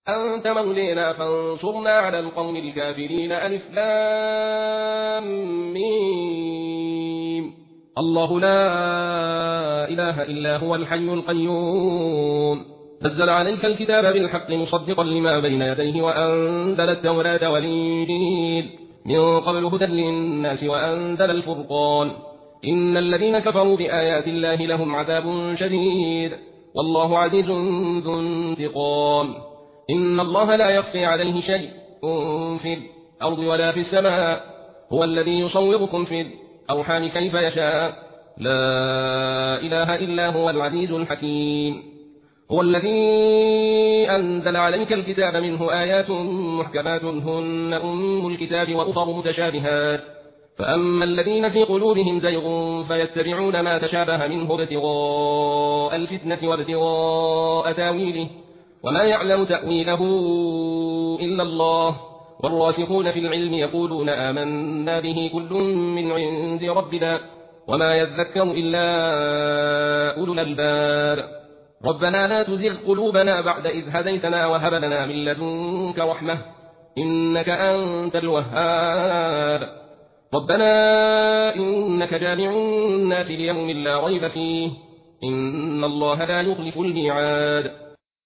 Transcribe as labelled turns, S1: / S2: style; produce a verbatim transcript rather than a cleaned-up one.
S1: أنت مولينا فانصرنا على القوم الكافرين. ألف لام ميم. الله لا إله إلا هو الحي القيوم نزل عليك الكتاب بالحق مصدقا لما بين يديه وأنزل التوراة والإنجيل من قبل هدى للناس وأنزل الفرقان. إن الذين كفروا بآيات الله لهم عذاب شديد والله عزيز ذو انتقام. إن الله لا يخفي عليه شيء في الأرض ولا في السماء. هو الذي يصوركم في الأرحام كيف يشاء. لا إله إلا هو العزيز الحكيم. هو الذي أنزل عليك الكتاب منه آيات محكمات هن أم الكتاب وأخر متشابهات فأما الذين في قلوبهم زيغ فيتبعون ما تشابه منه ابتغاء الفتنة وابتغاء تاويله وما يعلم تأويله إلا الله. والراسخون في العلم يقولون آمنا به كل من عند ربنا وما يذكر إلا أولو الألباب. ربنا لا تزغ قلوبنا بعد إذ هديتنا وهب لنا من لدنك رحمة إنك أنت الوهاب. ربنا إنك جامع الناس ليوم لا ريب فيه إن الله لا يخلف الميعاد.